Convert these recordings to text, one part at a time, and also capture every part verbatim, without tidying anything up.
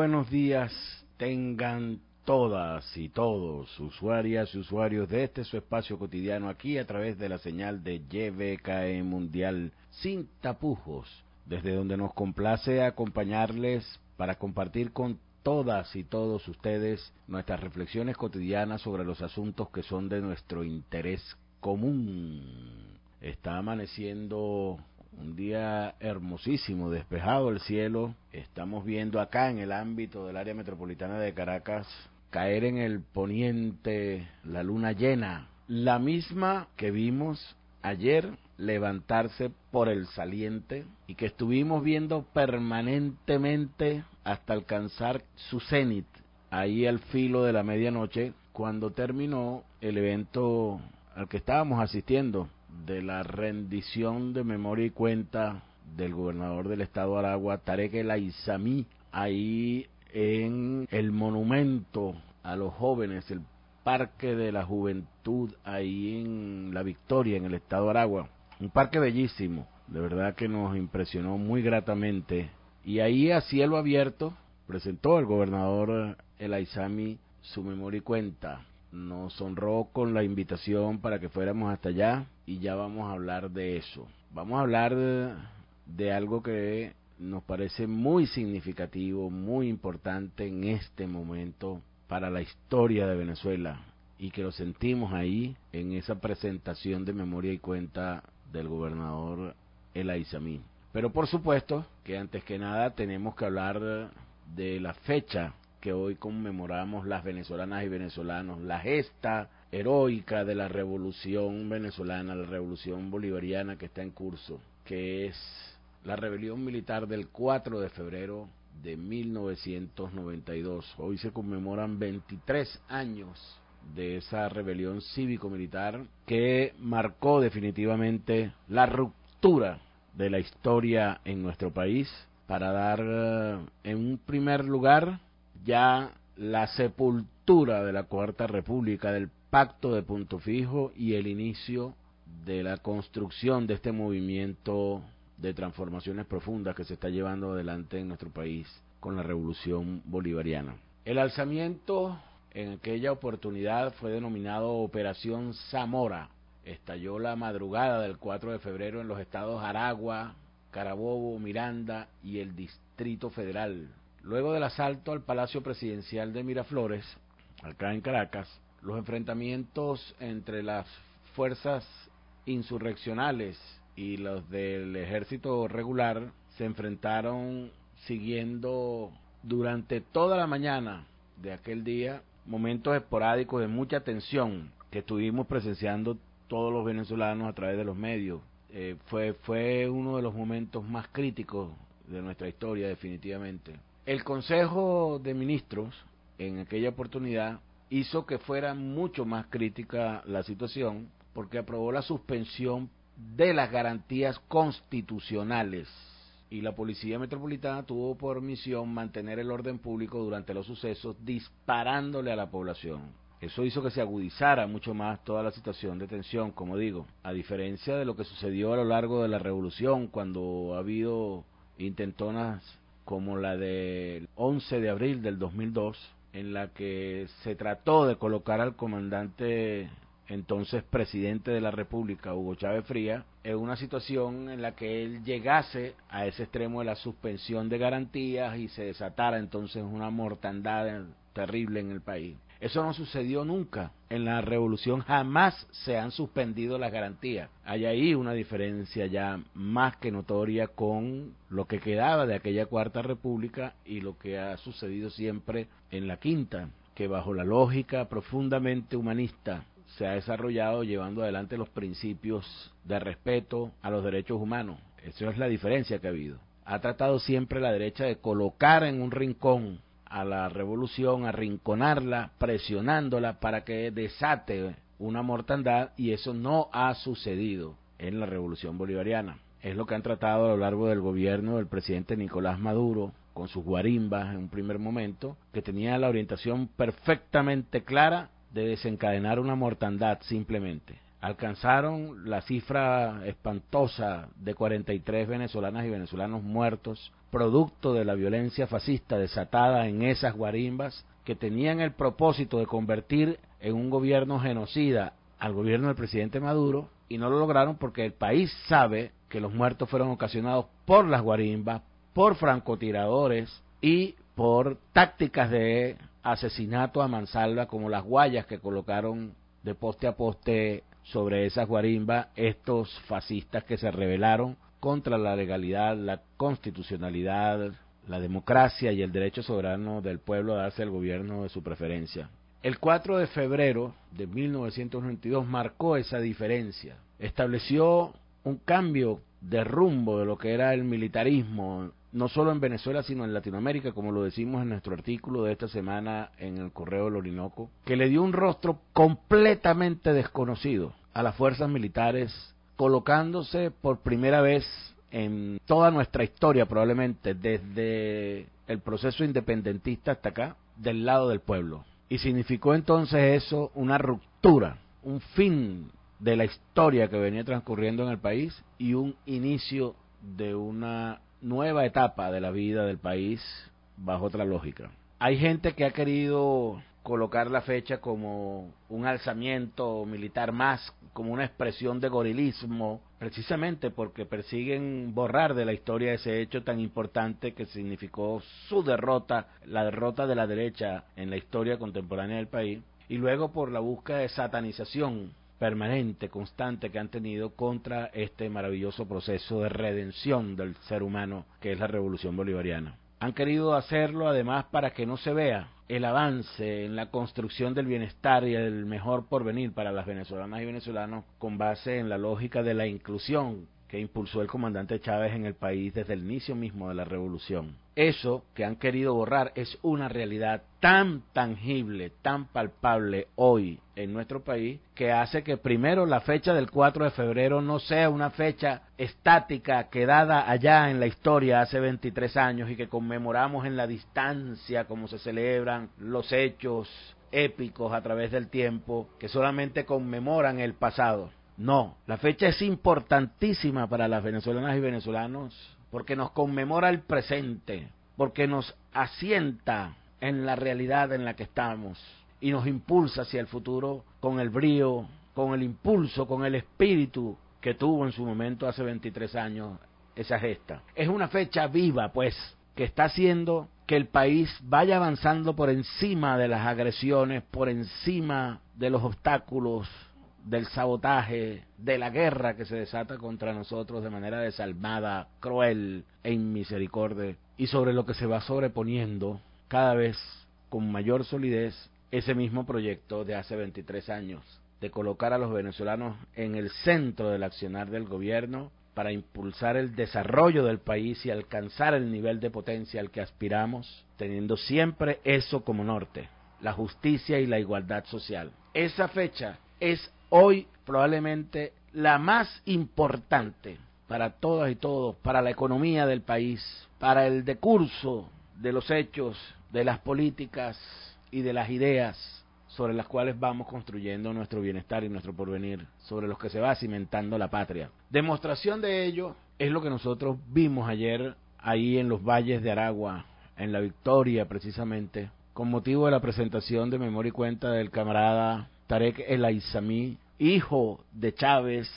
buenos días tengan todas y todos, usuarias y usuarios de este su espacio cotidiano aquí a través de la señal de Y B K E Mundial sin tapujos, desde donde nos complace acompañarles para compartir con todas y todos ustedes nuestras reflexiones cotidianas sobre los asuntos que son de nuestro interés común. Está amaneciendo un día hermosísimo, despejado el cielo. Estamos viendo acá en el ámbito del área metropolitana de Caracas caer en el poniente la luna llena, la misma que vimos ayer levantarse por el saliente y que estuvimos viendo permanentemente hasta alcanzar su cenit ahí al filo de la medianoche, cuando terminó el evento al que estábamos asistiendo de la rendición de memoria y cuenta del gobernador del estado Aragua, Tarek El Aizami, ahí en el monumento a los jóvenes, el Parque de la Juventud, ahí en La Victoria, en el estado Aragua. Un parque bellísimo, de verdad que nos impresionó muy gratamente. Y ahí a cielo abierto presentó el gobernador El Aizami su memoria y cuenta. Nos honró con la invitación para que fuéramos hasta allá y ya vamos a hablar de eso. Vamos a hablar de, de algo que nos parece muy significativo, muy importante en este momento para la historia de Venezuela y que lo sentimos ahí en esa presentación de memoria y cuenta del gobernador El Aizami. Pero por supuesto que antes que nada tenemos que hablar de la fecha que hoy conmemoramos las venezolanas y venezolanos, la gesta heroica de la revolución venezolana, la revolución bolivariana que está en curso, que es la rebelión militar del cuatro de febrero de mil novecientos noventa y dos. Hoy se conmemoran veintitrés años de esa rebelión cívico-militar que marcó definitivamente la ruptura de la historia en nuestro país para dar en un primer lugar ya la sepultura de la Cuarta República, del Pacto de Punto Fijo y el inicio de la construcción de este movimiento de transformaciones profundas que se está llevando adelante en nuestro país con la Revolución Bolivariana. El alzamiento en aquella oportunidad fue denominado Operación Zamora. Estalló la madrugada del cuatro de febrero en los estados Aragua, Carabobo, Miranda y el Distrito Federal. Luego del asalto al Palacio Presidencial de Miraflores, acá en Caracas, los enfrentamientos entre las fuerzas insurreccionales y los del ejército regular se enfrentaron siguiendo durante toda la mañana de aquel día momentos esporádicos de mucha tensión que estuvimos presenciando todos los venezolanos a través de los medios. Eh, fue, fue uno de los momentos más críticos de nuestra historia, definitivamente. El Consejo de Ministros, en aquella oportunidad, hizo que fuera mucho más crítica la situación, porque aprobó la suspensión de las garantías constitucionales, y la Policía Metropolitana tuvo por misión mantener el orden público durante los sucesos, disparándole a la población. Eso hizo que se agudizara mucho más toda la situación de tensión, como digo, a diferencia de lo que sucedió a lo largo de la revolución, cuando ha habido intentonas como la del once de abril del dos mil dos, en la que se trató de colocar al comandante, entonces presidente de la República, Hugo Chávez Frías, en una situación en la que él llegase a ese extremo de la suspensión de garantías y se desatara entonces una mortandad terrible en el país. Eso no sucedió nunca. En la revolución jamás se han suspendido las garantías. Hay ahí una diferencia ya más que notoria con lo que quedaba de aquella Cuarta República y lo que ha sucedido siempre en la Quinta, que bajo la lógica profundamente humanista se ha desarrollado llevando adelante los principios de respeto a los derechos humanos. Esa es la diferencia que ha habido. Ha tratado siempre la derecha de colocar en un rincón a la revolución, arrinconarla, presionándola para que desate una mortandad, y eso no ha sucedido en la revolución bolivariana. Es lo que han tratado a lo largo del gobierno del presidente Nicolás Maduro, con sus guarimbas en un primer momento, que tenía la orientación perfectamente clara de desencadenar una mortandad simplemente. alcanzaron la cifra espantosa de cuarenta y tres venezolanas y venezolanos muertos, producto de la violencia fascista desatada en esas guarimbas, que tenían el propósito de convertir en un gobierno genocida al gobierno del presidente Maduro, y no lo lograron porque el país sabe que los muertos fueron ocasionados por las guarimbas, por francotiradores y por tácticas de asesinato a mansalva, como las guayas que colocaron de poste a poste sobre esas guarimbas estos fascistas que se rebelaron contra la legalidad, la constitucionalidad, la democracia y el derecho soberano del pueblo a darse el gobierno de su preferencia. El cuatro de febrero de mil novecientos noventa y dos marcó esa diferencia, estableció un cambio de rumbo de lo que era el militarismo, no solo en Venezuela sino en Latinoamérica, como lo decimos en nuestro artículo de esta semana en el Correo del Orinoco, que le dio un rostro completamente desconocido a las fuerzas militares, colocándose por primera vez en toda nuestra historia, probablemente desde el proceso independentista hasta acá, del lado del pueblo. Y significó entonces eso una ruptura, un fin de la historia que venía transcurriendo en el país y un inicio de una nueva etapa de la vida del país bajo otra lógica. Hay gente que ha querido colocar la fecha como un alzamiento militar más, como una expresión de gorilismo, precisamente porque persiguen borrar de la historia ese hecho tan importante que significó su derrota, la derrota de la derecha en la historia contemporánea del país, y luego por la búsqueda de satanización permanente, constante que han tenido contra este maravilloso proceso de redención del ser humano que es la revolución bolivariana. Han querido hacerlo además para que no se vea el avance en la construcción del bienestar y el mejor porvenir para las venezolanas y venezolanos con base en la lógica de la inclusión que impulsó el comandante Chávez en el país desde el inicio mismo de la revolución. Eso que han querido borrar es una realidad tan tangible, tan palpable hoy en nuestro país, que hace que primero la fecha del cuatro de febrero no sea una fecha estática quedada allá en la historia hace veintitrés años y que conmemoramos en la distancia como se celebran los hechos épicos a través del tiempo que solamente conmemoran el pasado. No, la fecha es importantísima para las venezolanas y venezolanos porque nos conmemora el presente, porque nos asienta en la realidad en la que estamos y nos impulsa hacia el futuro con el brío, con el impulso, con el espíritu que tuvo en su momento hace veintitrés años esa gesta. Es una fecha viva, pues, que está haciendo que el país vaya avanzando por encima de las agresiones, por encima de los obstáculos, del sabotaje, de la guerra que se desata contra nosotros de manera desalmada, cruel e inmisericordia, y sobre lo que se va sobreponiendo cada vez con mayor solidez ese mismo proyecto de hace veintitrés años, de colocar a los venezolanos en el centro del accionar del gobierno para impulsar el desarrollo del país y alcanzar el nivel de potencia al que aspiramos, teniendo siempre eso como norte, la justicia y la igualdad social. Esa fecha es hoy probablemente la más importante para todas y todos, para la economía del país, para el decurso de los hechos, de las políticas y de las ideas sobre las cuales vamos construyendo nuestro bienestar y nuestro porvenir, sobre los que se va cimentando la patria. Demostración de ello es lo que nosotros vimos ayer ahí en los valles de Aragua, en La Victoria precisamente, con motivo de la presentación de Memoria y Cuenta del camarada Tarek El Aizami, hijo de Chávez,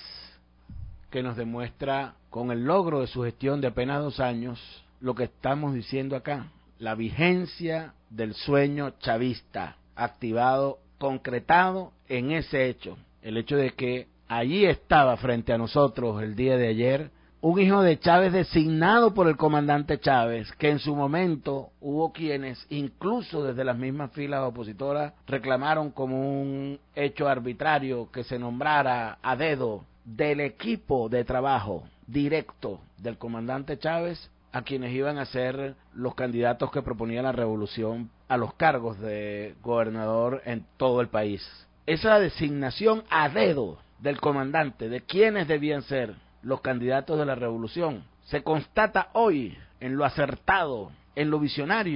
que nos demuestra con el logro de su gestión de apenas dos años lo que estamos diciendo acá, la vigencia del sueño chavista, activado, concretado en ese hecho, el hecho de que allí estaba frente a nosotros el día de ayer un hijo de Chávez designado por el comandante Chávez, que en su momento hubo quienes, incluso desde las mismas filas opositoras, reclamaron como un hecho arbitrario que se nombrara a dedo del equipo de trabajo directo del comandante Chávez a quienes iban a ser los candidatos que proponía la revolución a los cargos de gobernador en todo el país. Esa designación a dedo del comandante de quienes debían ser los candidatos de la revolución se constata hoy en lo acertado, en lo visionario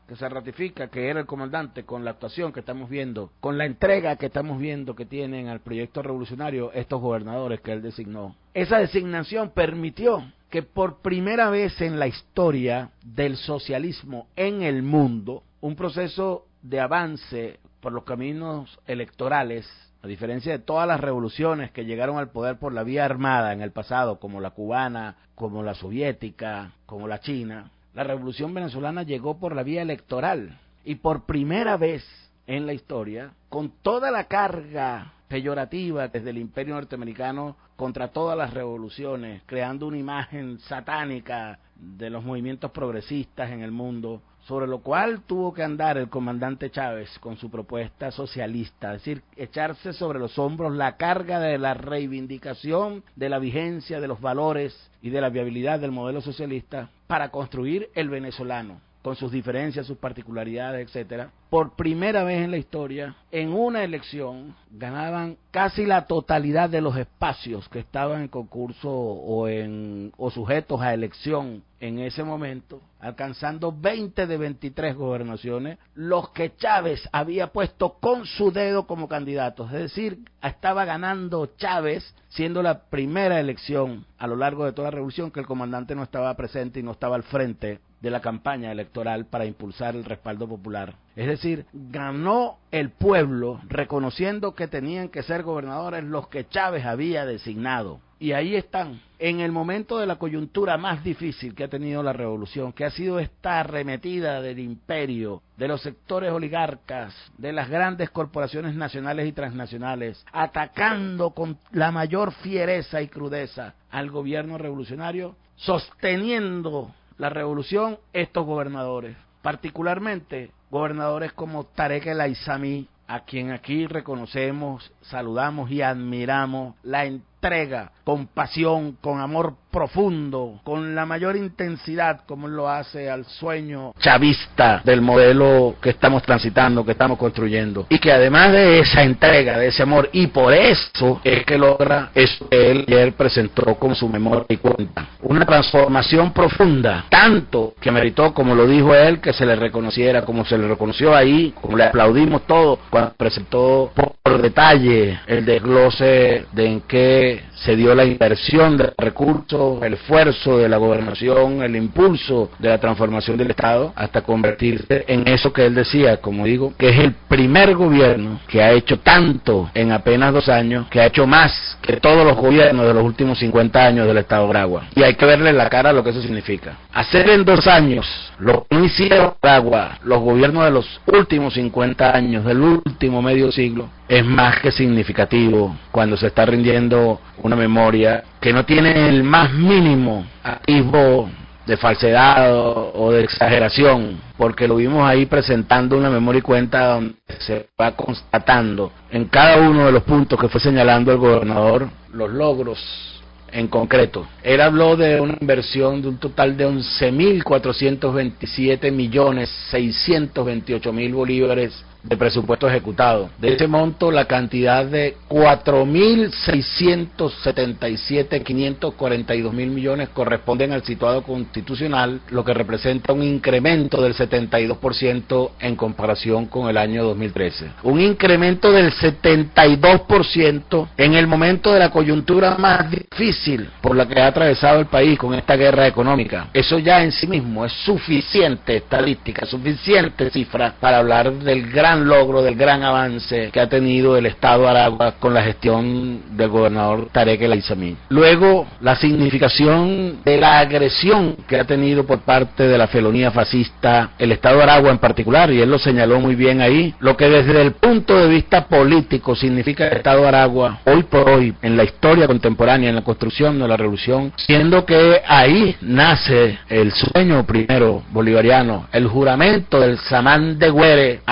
que se ratifica que era el comandante con la actuación que estamos viendo, con la entrega que estamos viendo que tienen al proyecto revolucionario estos gobernadores que él designó. Esa designación permitió que por primera vez en la historia del socialismo en el mundo, un proceso de avance por los caminos electorales, a diferencia de todas las revoluciones que llegaron al poder por la vía armada en el pasado, como la cubana, como la soviética, como la china, la revolución venezolana llegó por la vía electoral y por primera vez en la historia, con toda la carga peyorativa desde el imperio norteamericano contra todas las revoluciones, creando una imagen satánica de los movimientos progresistas en el mundo, sobre lo cual tuvo que andar el comandante Chávez con su propuesta socialista, es decir, echarse sobre los hombros la carga de la reivindicación de la vigencia de los valores y de la viabilidad del modelo socialista para construir el venezolano, con sus diferencias, sus particularidades, etcétera. Por primera vez en la historia, en una elección, ganaban casi la totalidad de los espacios que estaban en concurso o, en, o sujetos a elección en ese momento, alcanzando veinte de veintitrés gobernaciones, los que Chávez había puesto con su dedo como candidatos. Es decir, estaba ganando Chávez, siendo la primera elección a lo largo de toda la revolución que el comandante no estaba presente y no estaba al frente de la campaña electoral para impulsar el respaldo popular. Es decir, ganó el pueblo reconociendo que tenían que ser gobernadores los que Chávez había designado. Y ahí están, en el momento de la coyuntura más difícil que ha tenido la revolución, que ha sido esta arremetida del imperio, de los sectores oligarcas, de las grandes corporaciones nacionales y transnacionales, atacando con la mayor fiereza y crudeza al gobierno revolucionario, sosteniendo la revolución, estos gobernadores, particularmente gobernadores como Tarek El Aissami, a quien aquí reconocemos, saludamos y admiramos la entrega, con pasión, con amor profundo, con la mayor intensidad como él lo hace al sueño chavista del modelo que estamos transitando, que estamos construyendo, y que además de esa entrega, de ese amor, y por eso es que logra eso que él ayer presentó con su memoria y cuenta, una transformación profunda, tanto que meritó, como lo dijo él, que se le reconociera, como se le reconoció ahí, como le aplaudimos todos cuando presentó por detalle el desglose de en qué se dio la inversión de recursos, el esfuerzo de la gobernación, el impulso de la transformación del Estado, hasta convertirse en eso que él decía, como digo, que es el primer gobierno que ha hecho tanto en apenas dos años, que ha hecho más que todos los gobiernos de los últimos cincuenta años del Estado de Aragua. Y hay que verle la cara a lo que eso significa. Hacer en dos años lo que no hicieron Aragua los gobiernos de los últimos cincuenta años, del último medio siglo, es más que significativo cuando se está rindiendo una memoria que no tiene el más mínimo atisbo de falsedad o, o de exageración, porque lo vimos ahí presentando una memoria y cuenta donde se va constatando en cada uno de los puntos que fue señalando el gobernador los logros en concreto. Él habló de una inversión de un total de once mil cuatrocientos veintisiete millones seiscientos veintiocho mil bolívares de presupuesto ejecutado. De ese monto, la cantidad de cuatro mil seiscientos setenta y siete millones quinientos cuarenta y dos mil millones corresponden al situado constitucional, lo que representa un incremento del setenta y dos por ciento en comparación con el año dos mil trece. Un incremento del setenta y dos por ciento en el momento de la coyuntura más difícil por la que ha atravesado el país con esta guerra económica. Eso ya en sí mismo es suficiente estadística, suficiente cifra para hablar del gran logro, del gran avance que ha tenido el Estado de Aragua con la gestión del gobernador Tarek El Aissami. Luego, la significación de la agresión que ha tenido por parte de la felonía fascista el Estado de Aragua en particular, y él lo señaló muy bien ahí, lo que desde el punto de vista político significa el Estado de Aragua hoy por hoy en la historia contemporánea, en la construcción de la revolución, siendo que ahí nace el sueño primero bolivariano, el juramento del Samán de Güere, ahí mismo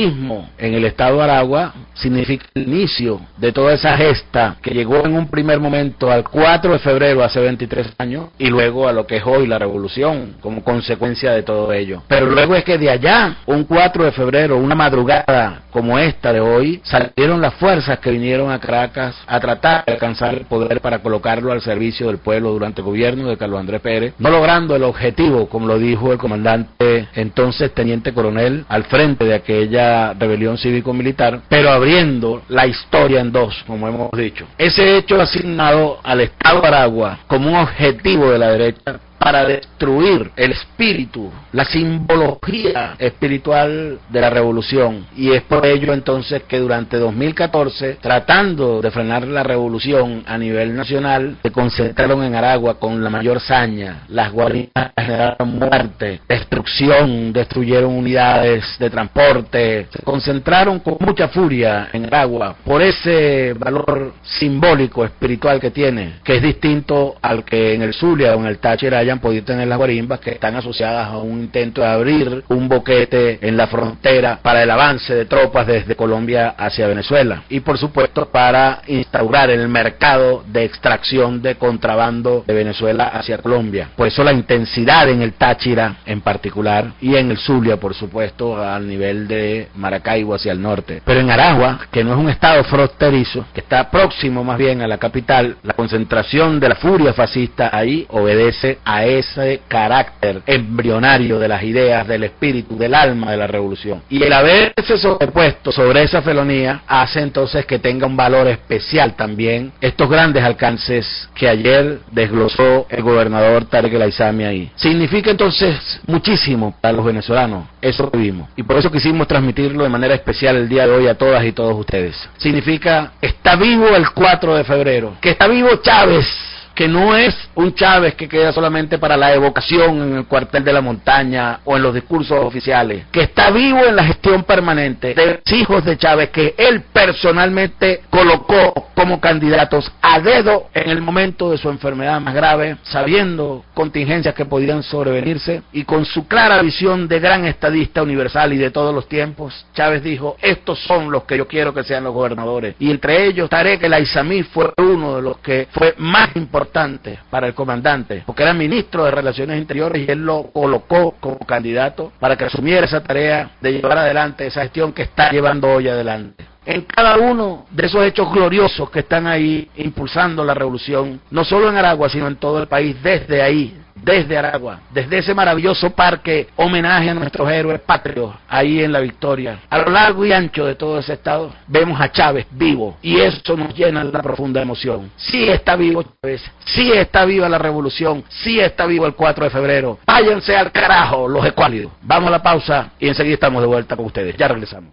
chavismo en el estado de Aragua significa el inicio de toda esa gesta que llegó en un primer momento al cuatro de febrero hace veintitrés años y luego a lo que es hoy la revolución como consecuencia de todo ello. Pero luego es que de allá, un cuatro de febrero, una madrugada como esta de hoy, salieron las fuerzas que vinieron a Caracas a tratar de alcanzar el poder para colocarlo al servicio del pueblo durante el gobierno de Carlos Andrés Pérez, no logrando el objetivo, como lo dijo el comandante entonces teniente coronel al frente de aquella rebelión cívico-militar, pero abriendo la historia en dos, como hemos dicho. Ese hecho asignado al Estado de Aragua como un objetivo de la derecha para destruir el espíritu, la simbología espiritual de la revolución, y es por ello entonces que durante dos mil catorce, tratando de frenar la revolución a nivel nacional, se concentraron en Aragua con la mayor saña. Las guaridas generaron muerte, destrucción, destruyeron unidades de transporte, se concentraron con mucha furia en Aragua por ese valor simbólico espiritual que tiene, que es distinto al que en el Zulia o en el Táchira hayan podido tener las guarimbas, que están asociadas a un intento de abrir un boquete en la frontera para el avance de tropas desde Colombia hacia Venezuela, y por supuesto para instaurar el mercado de extracción de contrabando de Venezuela hacia Colombia. Por eso la intensidad en el Táchira en particular, y en el Zulia por supuesto al nivel de Maracaibo hacia el norte. Pero en Aragua, que no es un estado fronterizo, que está próximo más bien a la capital, la concentración de la furia fascista ahí obedece a ese carácter embrionario de las ideas, del espíritu, del alma de la revolución. Y el haberse sobrepuesto sobre esa felonía hace entonces que tenga un valor especial también estos grandes alcances que ayer desglosó el gobernador Tarek El Aizami ahí. Significa entonces muchísimo para los venezolanos eso que vimos, y por eso quisimos transmitirlo de manera especial el día de hoy a todas y todos ustedes. Significa que está vivo el cuatro de febrero, que está vivo Chávez, que no es un Chávez que queda solamente para la evocación en el cuartel de la montaña o en los discursos oficiales, que está vivo en la gestión permanente de los hijos de Chávez que él personalmente colocó como candidatos a dedo en el momento de su enfermedad más grave, sabiendo contingencias que podían sobrevenirse, y con su clara visión de gran estadista universal y de todos los tiempos, Chávez dijo: estos son los que yo quiero que sean los gobernadores, y entre ellos Tarek El Aizami fue uno de los que fue más importante para el comandante, porque era ministro de Relaciones Interiores y él lo colocó como candidato para que asumiera esa tarea de llevar adelante esa gestión que está llevando hoy adelante. En cada uno de esos hechos gloriosos que están ahí impulsando la revolución, no solo en Aragua, sino en todo el país, desde ahí, desde Aragua, desde ese maravilloso parque homenaje a nuestros héroes patrios, ahí en La Victoria, a lo largo y ancho de todo ese estado, vemos a Chávez vivo, y eso nos llena de una profunda emoción. Sí está vivo Chávez, sí está viva la revolución, sí está vivo el cuatro de febrero. Váyanse al carajo los escuálidos. Vamos a la pausa y enseguida estamos de vuelta con ustedes. Ya regresamos.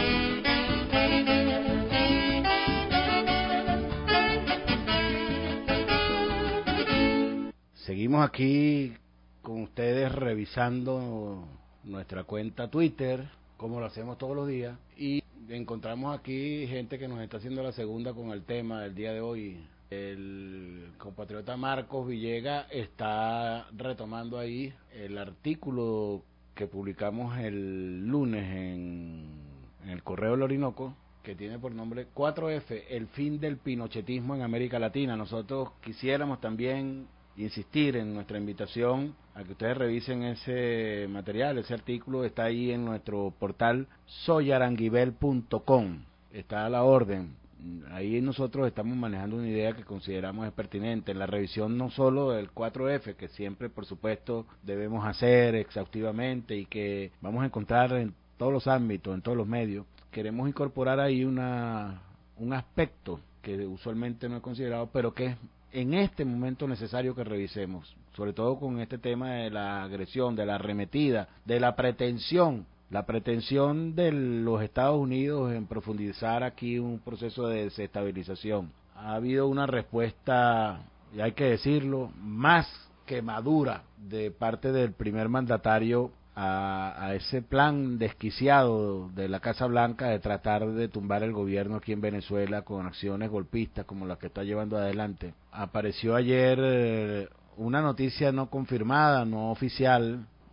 Seguimos aquí con ustedes revisando nuestra cuenta Twitter, como lo hacemos todos los días, y encontramos aquí gente que nos está haciendo la segunda con el tema del día de hoy. El compatriota Marcos Villegas está retomando ahí el artículo que publicamos el lunes en, en el Correo del Orinoco, que tiene por nombre cuatro efe, el fin del pinochetismo en América Latina. Nosotros quisiéramos también insistir en nuestra invitación a que ustedes revisen ese material. Ese artículo está ahí en nuestro portal soy aranguibel punto com, está a la orden. Ahí nosotros estamos manejando una idea que consideramos es pertinente, la revisión no solo del cuatro efe, que siempre por supuesto debemos hacer exhaustivamente y que vamos a encontrar en todos los ámbitos, en todos los medios. Queremos incorporar ahí una un aspecto que usualmente no he considerado, pero que es en este momento necesario que revisemos, sobre todo con este tema de la agresión, de la arremetida, de la pretensión, la pretensión de los Estados Unidos en profundizar aquí un proceso de desestabilización. Ha habido una respuesta, y hay que decirlo, más que madura de parte del primer mandatario A, a ese plan desquiciado de la Casa Blanca de tratar de tumbar el gobierno aquí en Venezuela con acciones golpistas como las que está llevando adelante. Apareció ayer eh, una noticia no confirmada, no oficial,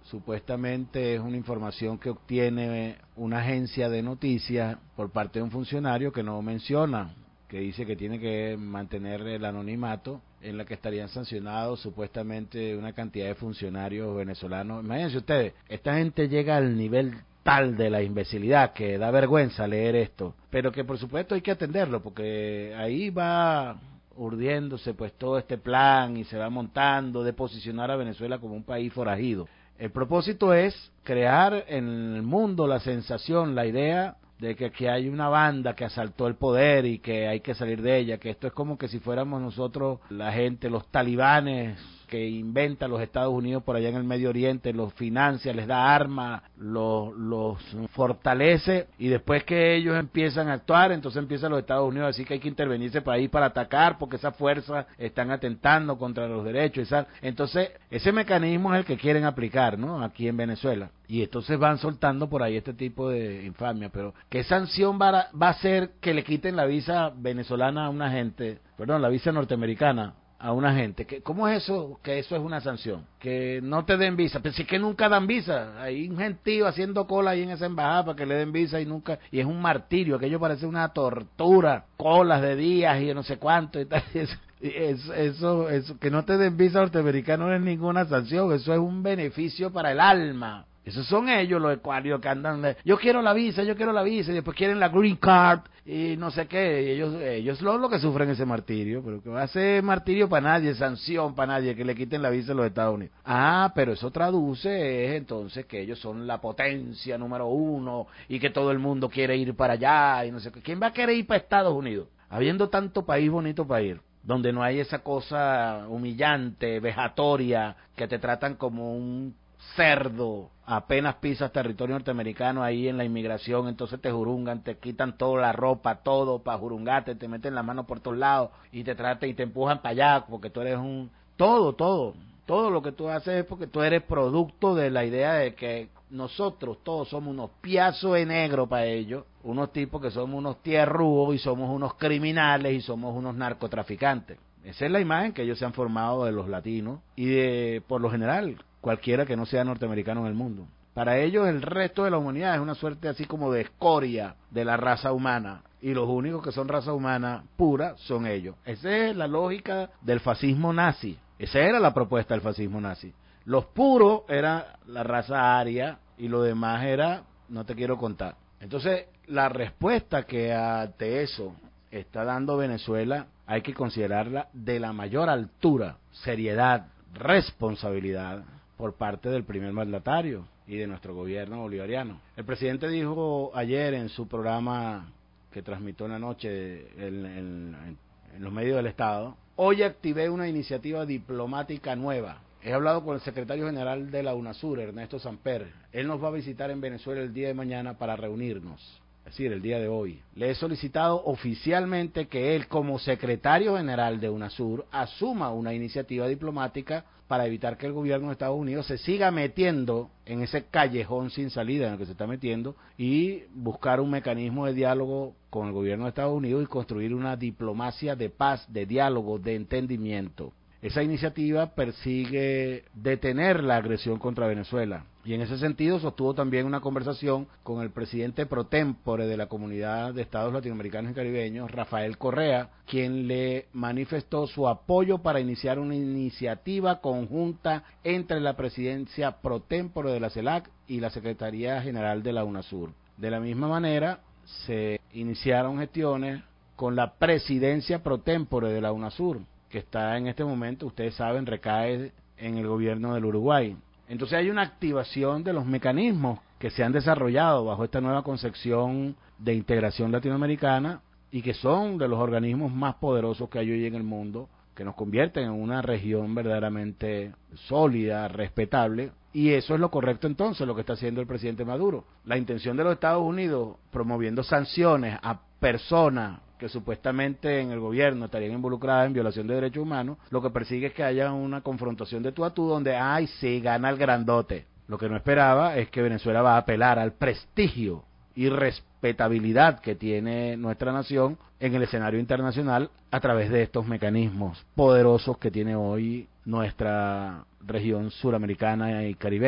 supuestamente es una información que obtiene una agencia de noticias por parte de un funcionario que no menciona, que dice que tiene que mantener el anonimato, en la que estarían sancionados supuestamente una cantidad de funcionarios venezolanos. Imagínense ustedes, esta gente llega al nivel tal de la imbecilidad que da vergüenza leer esto, pero que por supuesto hay que atenderlo, porque ahí va urdiéndose pues todo este plan y se va montando de posicionar a Venezuela como un país forajido. El propósito es crear en el mundo la sensación, la idea de que aquí hay una banda que asaltó el poder y que hay que salir de ella, que esto es como que si fuéramos nosotros la gente, los talibanes que inventa los Estados Unidos por allá en el Medio Oriente, los financia, les da armas, los, los fortalece, y después que ellos empiezan a actuar, entonces empiezan los Estados Unidos a decir que hay que intervenirse para ir para atacar porque esas fuerzas están atentando contra los derechos. Esa, entonces ese mecanismo es el que quieren aplicar, ¿no?, aquí en Venezuela, y entonces van soltando por ahí este tipo de infamia. Pero ¿qué sanción va a, va a ser que le quiten la visa venezolana a una gente, perdón, la visa norteamericana a una gente? ¿Que, ¿Cómo es eso? Que eso es una sanción, que no te den visa. Pero si es que nunca dan visa, hay un gentío haciendo cola ahí en esa embajada para que le den visa y nunca, y es un martirio, aquello parece una tortura, colas de días y no sé cuánto y tal. Eso, eso, eso, eso, que no te den visa norteamericana no es ninguna sanción, eso es un beneficio para el alma. Esos son ellos los ecuarios que andan de, yo quiero la visa, yo quiero la visa, y después quieren la green card, y no sé qué, y ellos ellos son los que sufren ese martirio, pero que va a ser martirio para nadie, sanción para nadie, que le quiten la visa a los Estados Unidos. Ah, pero eso traduce es entonces que ellos son la potencia número uno, y que todo el mundo quiere ir para allá, y no sé qué. ¿Quién va a querer ir para Estados Unidos? Habiendo tanto país bonito para ir, donde no hay esa cosa humillante, vejatoria, que te tratan como un cerdo, apenas pisas territorio norteamericano ahí en la inmigración, entonces te jurungan, te quitan toda la ropa, todo para jurungarte, te meten la mano por todos lados y te tratan y te empujan para allá porque tú eres un, todo, todo, todo lo que tú haces es porque tú eres producto de la idea de que nosotros todos somos unos piazos de negro para ellos, unos tipos que somos unos tierrúos y somos unos criminales y somos unos narcotraficantes. Esa es la imagen que ellos se han formado de los latinos y de, por lo general, cualquiera que no sea norteamericano en el mundo. Para ellos el resto de la humanidad es una suerte así como de escoria de la raza humana, y los únicos que son raza humana pura son ellos. Esa es la lógica del fascismo nazi, esa era la propuesta del fascismo nazi. Los puros era la raza aria y lo demás era, no te quiero contar. Entonces la respuesta que ante eso está dando Venezuela hay que considerarla de la mayor altura, seriedad, responsabilidad por parte del primer mandatario y de nuestro gobierno bolivariano. El presidente dijo ayer en su programa que transmitió en la noche en, en, en los medios del Estado: hoy activé una iniciativa diplomática nueva. He hablado con el secretario general de la UNASUR, Ernesto Samper. Él nos va a visitar en Venezuela el día de mañana para reunirnos. Es decir, el día de hoy. Le he solicitado oficialmente que él, como secretario general de UNASUR, asuma una iniciativa diplomática para evitar que el gobierno de Estados Unidos se siga metiendo en ese callejón sin salida en el que se está metiendo, y buscar un mecanismo de diálogo con el gobierno de Estados Unidos y construir una diplomacia de paz, de diálogo, de entendimiento. Esa iniciativa persigue detener la agresión contra Venezuela, y en ese sentido sostuvo también una conversación con el presidente pro tempore de la Comunidad de Estados Latinoamericanos y Caribeños, Rafael Correa, quien le manifestó su apoyo para iniciar una iniciativa conjunta entre la presidencia pro tempore de la CELAC y la Secretaría General de la UNASUR. De la misma manera, se iniciaron gestiones con la presidencia pro tempore de la UNASUR, que está en este momento, ustedes saben, recae en el gobierno del Uruguay. Entonces hay una activación de los mecanismos que se han desarrollado bajo esta nueva concepción de integración latinoamericana, y que son de los organismos más poderosos que hay hoy en el mundo, que nos convierten en una región verdaderamente sólida, respetable, y eso es lo correcto entonces, lo que está haciendo el presidente Maduro. La intención de los Estados Unidos promoviendo sanciones a personas que supuestamente en el gobierno estarían involucradas en violación de derechos humanos, lo que persigue es que haya una confrontación de tú a tú donde, ay, sí, gana el grandote. Lo que no esperaba es que Venezuela va a apelar al prestigio y respetabilidad que tiene nuestra nación en el escenario internacional a través de estos mecanismos poderosos que tiene hoy nuestra región suramericana y caribeña.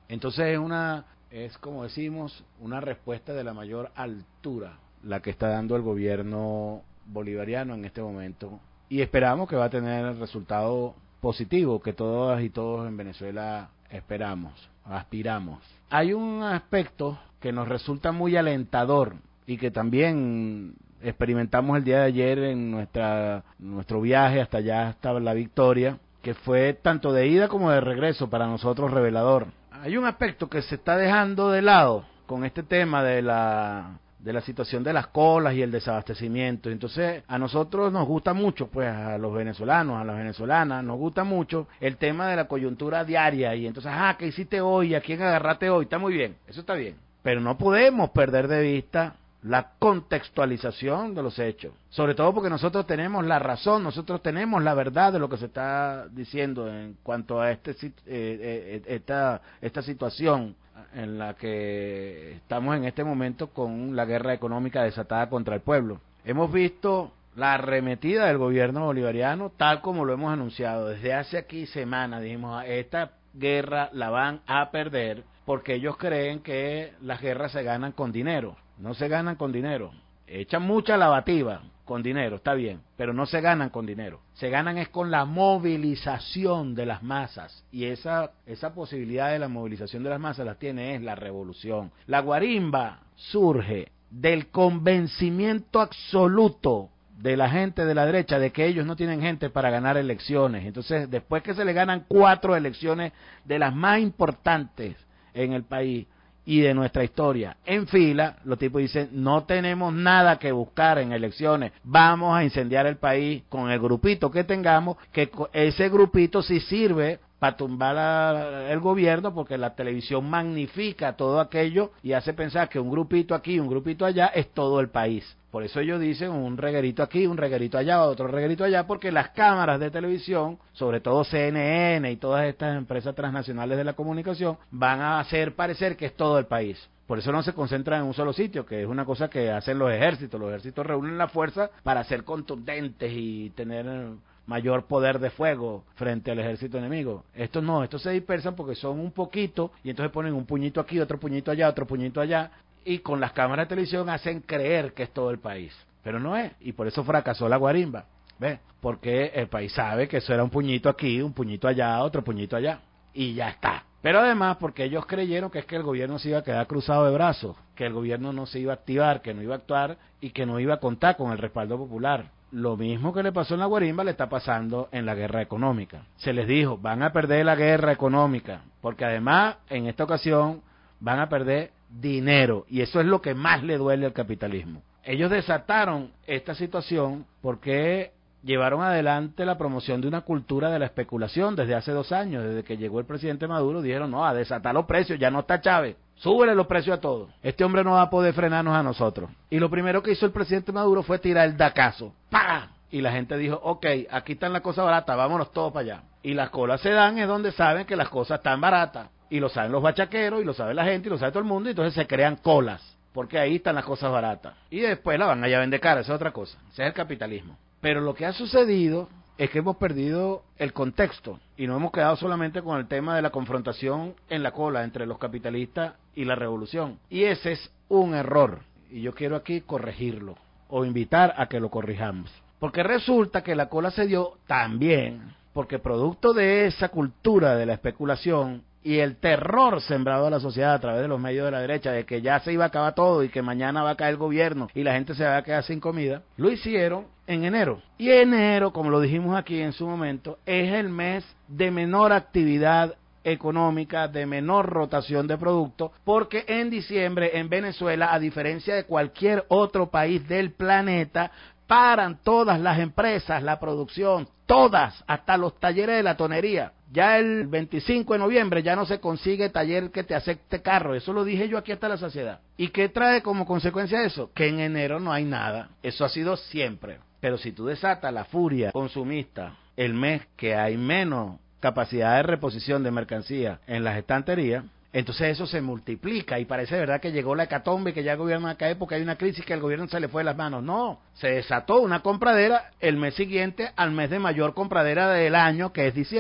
Entonces es una, es como decimos, una respuesta de la mayor altura la que está dando el gobierno bolivariano en este momento, y esperamos que va a tener el resultado positivo que todas y todos en Venezuela esperamos, aspiramos. Hay un aspecto que nos resulta muy alentador y que también experimentamos el día de ayer en nuestra nuestro viaje hasta allá, hasta La Victoria, que fue tanto de ida como de regreso para nosotros revelador. Hay un aspecto que se está dejando de lado con este tema de la de la situación de las colas y el desabastecimiento. Entonces, a nosotros nos gusta mucho, pues a los venezolanos, a las venezolanas, nos gusta mucho el tema de la coyuntura diaria. Y entonces, ah, ¿qué hiciste hoy? ¿A quién agarraste hoy? Está muy bien, eso está bien. Pero no podemos perder de vista la contextualización de los hechos, sobre todo porque nosotros tenemos la razón, nosotros tenemos la verdad de lo que se está diciendo en cuanto a este eh, eh, esta esta situación en la que estamos en este momento con la guerra económica desatada contra el pueblo. Hemos visto la arremetida del gobierno bolivariano tal como lo hemos anunciado desde hace aquí semanas. Dijimos, esta guerra la van a perder porque ellos creen que las guerras se ganan con dinero. No se ganan con dinero. Echan mucha lavativa con dinero, está bien, pero no se ganan con dinero. Se ganan es con la movilización de las masas. Y esa esa posibilidad de la movilización de las masas las tiene es la revolución. La guarimba surge del convencimiento absoluto de la gente de la derecha de que ellos no tienen gente para ganar elecciones. Entonces, después que se le ganan cuatro elecciones de las más importantes en el país y de nuestra historia en fila, los tipos dicen, no tenemos nada que buscar en elecciones, vamos a incendiar el país con el grupito que tengamos, que ese grupito sí sirve para tumbar a, el gobierno, porque la televisión magnifica todo aquello y hace pensar que un grupito aquí, un grupito allá es todo el país. Por eso ellos dicen un reguerito aquí, un reguerito allá, otro reguerito allá, porque las cámaras de televisión, sobre todo C N N y todas estas empresas transnacionales de la comunicación, van a hacer parecer que es todo el país. Por eso no se concentran en un solo sitio, que es una cosa que hacen los ejércitos. Los ejércitos reúnen la fuerza para ser contundentes y tener mayor poder de fuego frente al ejército enemigo. Estos no, estos se dispersan porque son un poquito y entonces ponen un puñito aquí, otro puñito allá, otro puñito allá, y con las cámaras de televisión hacen creer que es todo el país, pero no es, y por eso fracasó la guarimba, ¿ves? Porque el país sabe que eso era un puñito aquí, un puñito allá, otro puñito allá, y ya está. Pero además porque ellos creyeron que es que el gobierno se iba a quedar cruzado de brazos, que el gobierno no se iba a activar, que no iba a actuar y que no iba a contar con el respaldo popular. Lo mismo que le pasó en la guarimba le está pasando en la guerra económica. Se les dijo, van a perder la guerra económica, porque además en esta ocasión van a perder dinero, y eso es lo que más le duele al capitalismo. Ellos desataron esta situación porque llevaron adelante la promoción de una cultura de la especulación desde hace dos años, desde que llegó el presidente Maduro. Dijeron, no, a desatar los precios, ya no está Chávez, súbele los precios a todos, este hombre no va a poder frenarnos a nosotros. Y lo primero que hizo el presidente Maduro fue tirar el dacazo, ¡pah! Y la gente dijo, ok, aquí están las cosas baratas, vámonos todos para allá. Y las colas se dan es donde saben que las cosas están baratas, y lo saben los bachaqueros, y lo sabe la gente, y lo sabe todo el mundo, y entonces se crean colas, porque ahí están las cosas baratas. Y después la van a vender cara, esa es otra cosa, ese es el capitalismo. Pero lo que ha sucedido es que hemos perdido el contexto, y no hemos quedado solamente con el tema de la confrontación en la cola entre los capitalistas y la revolución. Y ese es un error, y yo quiero aquí corregirlo, o invitar a que lo corrijamos. Porque resulta que la cola se dio también porque producto de esa cultura de la especulación y el terror sembrado a la sociedad a través de los medios de la derecha, de que ya se iba a acabar todo y que mañana va a caer el gobierno y la gente se va a quedar sin comida, lo hicieron en enero. Y enero, como lo dijimos aquí en su momento, es el mes de menor actividad económica, de menor rotación de productos, porque en diciembre en Venezuela, a diferencia de cualquier otro país del planeta, paran todas las empresas, la producción, todas, hasta los talleres de la tonería. Ya el veinticinco de noviembre ya no se consigue taller que te acepte carro, eso lo dije yo aquí hasta la saciedad. ¿Y qué trae como consecuencia eso? Que en enero no hay nada, eso ha sido siempre. Pero si tú desatas la furia consumista el mes que hay menos capacidad de reposición de mercancía en las estanterías, entonces eso se multiplica y parece verdad que llegó la hecatombe, que ya el gobierno va a caer porque hay una crisis, que el gobierno se le fue de las manos. No, se desató una compradera el mes siguiente al mes de mayor compradera del año, que es diciembre.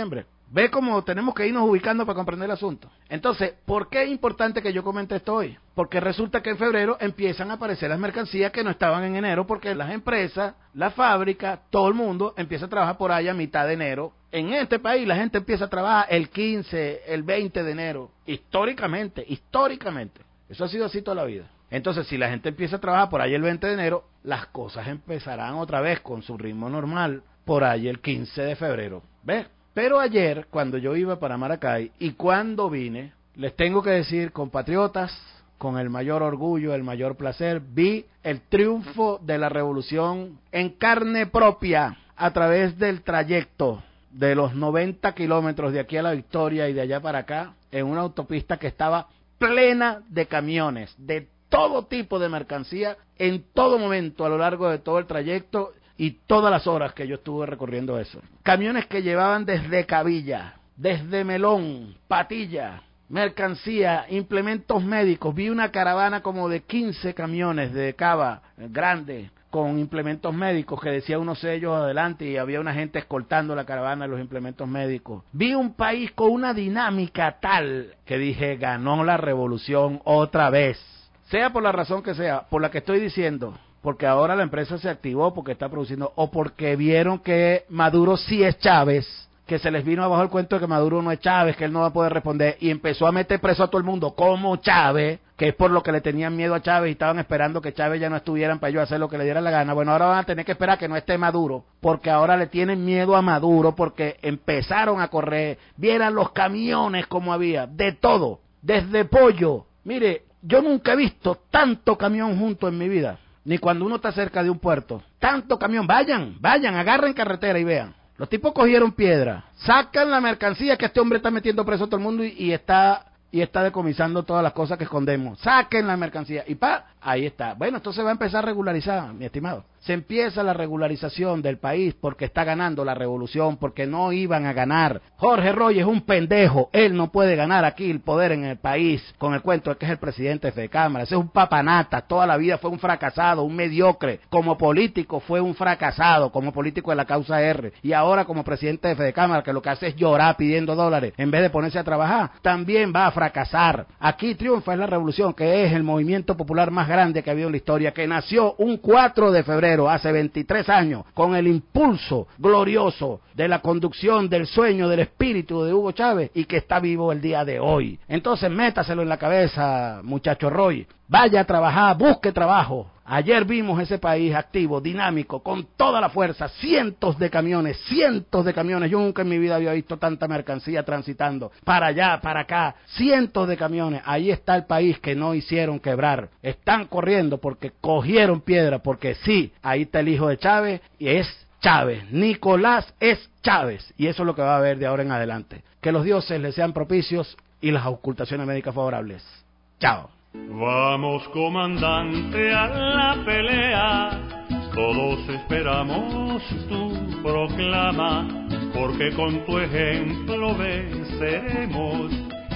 Ve cómo tenemos que irnos ubicando para comprender el asunto. Entonces, ¿por qué es importante que yo comente esto hoy? Porque resulta que en febrero empiezan a aparecer las mercancías que no estaban en enero, porque las empresas, la fábrica, todo el mundo empieza a trabajar por allá a mitad de enero. En este país la gente empieza a trabajar el quince, el veinte de enero, históricamente, históricamente. Eso ha sido así toda la vida. Entonces, si la gente empieza a trabajar por ahí el veinte de enero, las cosas empezarán otra vez con su ritmo normal por ahí el quince de febrero. ¿Ves? Pero ayer, cuando yo iba para Maracay y cuando vine, les tengo que decir, compatriotas, con el mayor orgullo, el mayor placer, vi el triunfo de la revolución en carne propia a través del trayecto de los noventa kilómetros de aquí a la Victoria y de allá para acá, en una autopista que estaba plena de camiones, de todo tipo de mercancía, en todo momento, a lo largo de todo el trayecto, y todas las horas que yo estuve recorriendo eso. Camiones que llevaban desde cabilla, desde melón, patilla, mercancía, implementos médicos. Vi una caravana como de quince camiones de cava grande con implementos médicos que decía unos sellos adelante y había una gente escoltando la caravana de los implementos médicos. Vi un país con una dinámica tal que dije, ganó la revolución otra vez. Sea por la razón que sea, por la que estoy diciendo, porque ahora la empresa se activó, porque está produciendo, o porque vieron que Maduro sí es Chávez, que se les vino abajo el cuento de que Maduro no es Chávez, que él no va a poder responder, y empezó a meter preso a todo el mundo como Chávez, que es por lo que le tenían miedo a Chávez y estaban esperando que Chávez ya no estuvieran para ellos hacer lo que le diera la gana. Bueno, ahora van a tener que esperar que no esté Maduro, porque ahora le tienen miedo a Maduro, porque empezaron a correr, vieran los camiones como había, de todo, desde pollo. Mire, yo nunca he visto tanto camión junto en mi vida. Ni cuando uno está cerca de un puerto. Tanto camión, vayan, vayan, agarren carretera y vean. Los tipos cogieron piedra, sacan la mercancía que este hombre está metiendo preso a todo el mundo y, y está y está decomisando todas las cosas que escondemos. Saquen la mercancía y pa, ahí está. Bueno, esto se va a empezar a regularizar, mi estimado. Se empieza la regularización del país porque está ganando la revolución, porque no iban a ganar. Jorge Roy es un pendejo, él no puede ganar aquí el poder en el país con el cuento de que es el presidente de Cámara. Ese es un papanata, toda la vida fue un fracasado, un mediocre. Como político fue un fracasado, como político de la causa R. Y ahora como presidente de Cámara, que lo que hace es llorar pidiendo dólares en vez de ponerse a trabajar, también va a fracasar. Aquí triunfa es la revolución, que es el movimiento popular más grande que ha habido en la historia, que nació un cuatro de febrero hace veintitrés años, con el impulso glorioso de la conducción del sueño del espíritu de Hugo Chávez y que está vivo el día de hoy. Entonces métaselo en la cabeza, muchacho Roy, vaya a trabajar, busque trabajo. Ayer vimos ese país activo, dinámico, con toda la fuerza, cientos de camiones, cientos de camiones. Yo nunca en mi vida había visto tanta mercancía transitando para allá, para acá, cientos de camiones. Ahí está el país que no hicieron quebrar. Están corriendo porque cogieron piedra, porque sí, ahí está el hijo de Chávez y es Chávez. Nicolás es Chávez y eso es lo que va a haber de ahora en adelante. Que los dioses les sean propicios y las ocultaciones médicas favorables. Chao. Vamos, comandante, a la pelea, todos esperamos tu proclama, porque con tu ejemplo venceremos.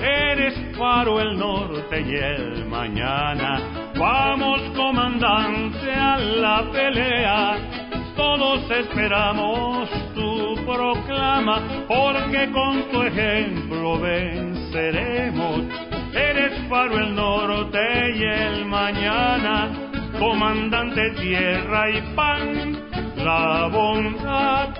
Eres faro el norte y el mañana. Vamos, comandante, a la pelea, todos esperamos tu proclama, porque con tu ejemplo venceremos. Eres faro el norte y el mañana, comandante tierra y pan, la bondad,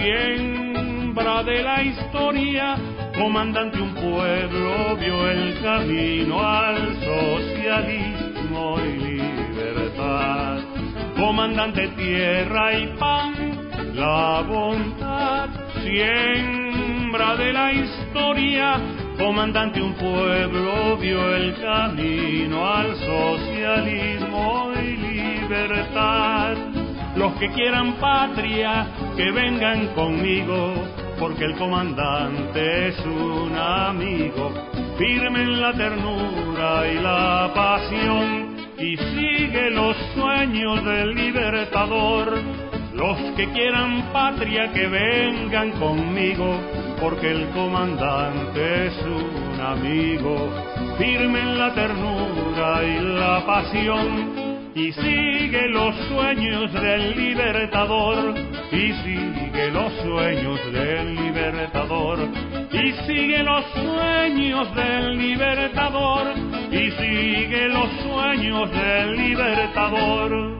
siembra de la historia, comandante un pueblo vio el camino al socialismo y libertad. Comandante tierra y pan, la bondad, siembra de la historia, comandante un pueblo vio el camino al socialismo y libertad. Los que quieran patria, que vengan conmigo, porque el comandante es un amigo. Firme en la ternura y la pasión, y sigue los sueños del libertador. Los que quieran patria, que vengan conmigo, porque el comandante es un amigo. Firme en la ternura y la pasión, y sigue los sueños del libertador, y sigue los sueños del libertador. y sigue los sueños del libertador, y sigue los sueños del libertador.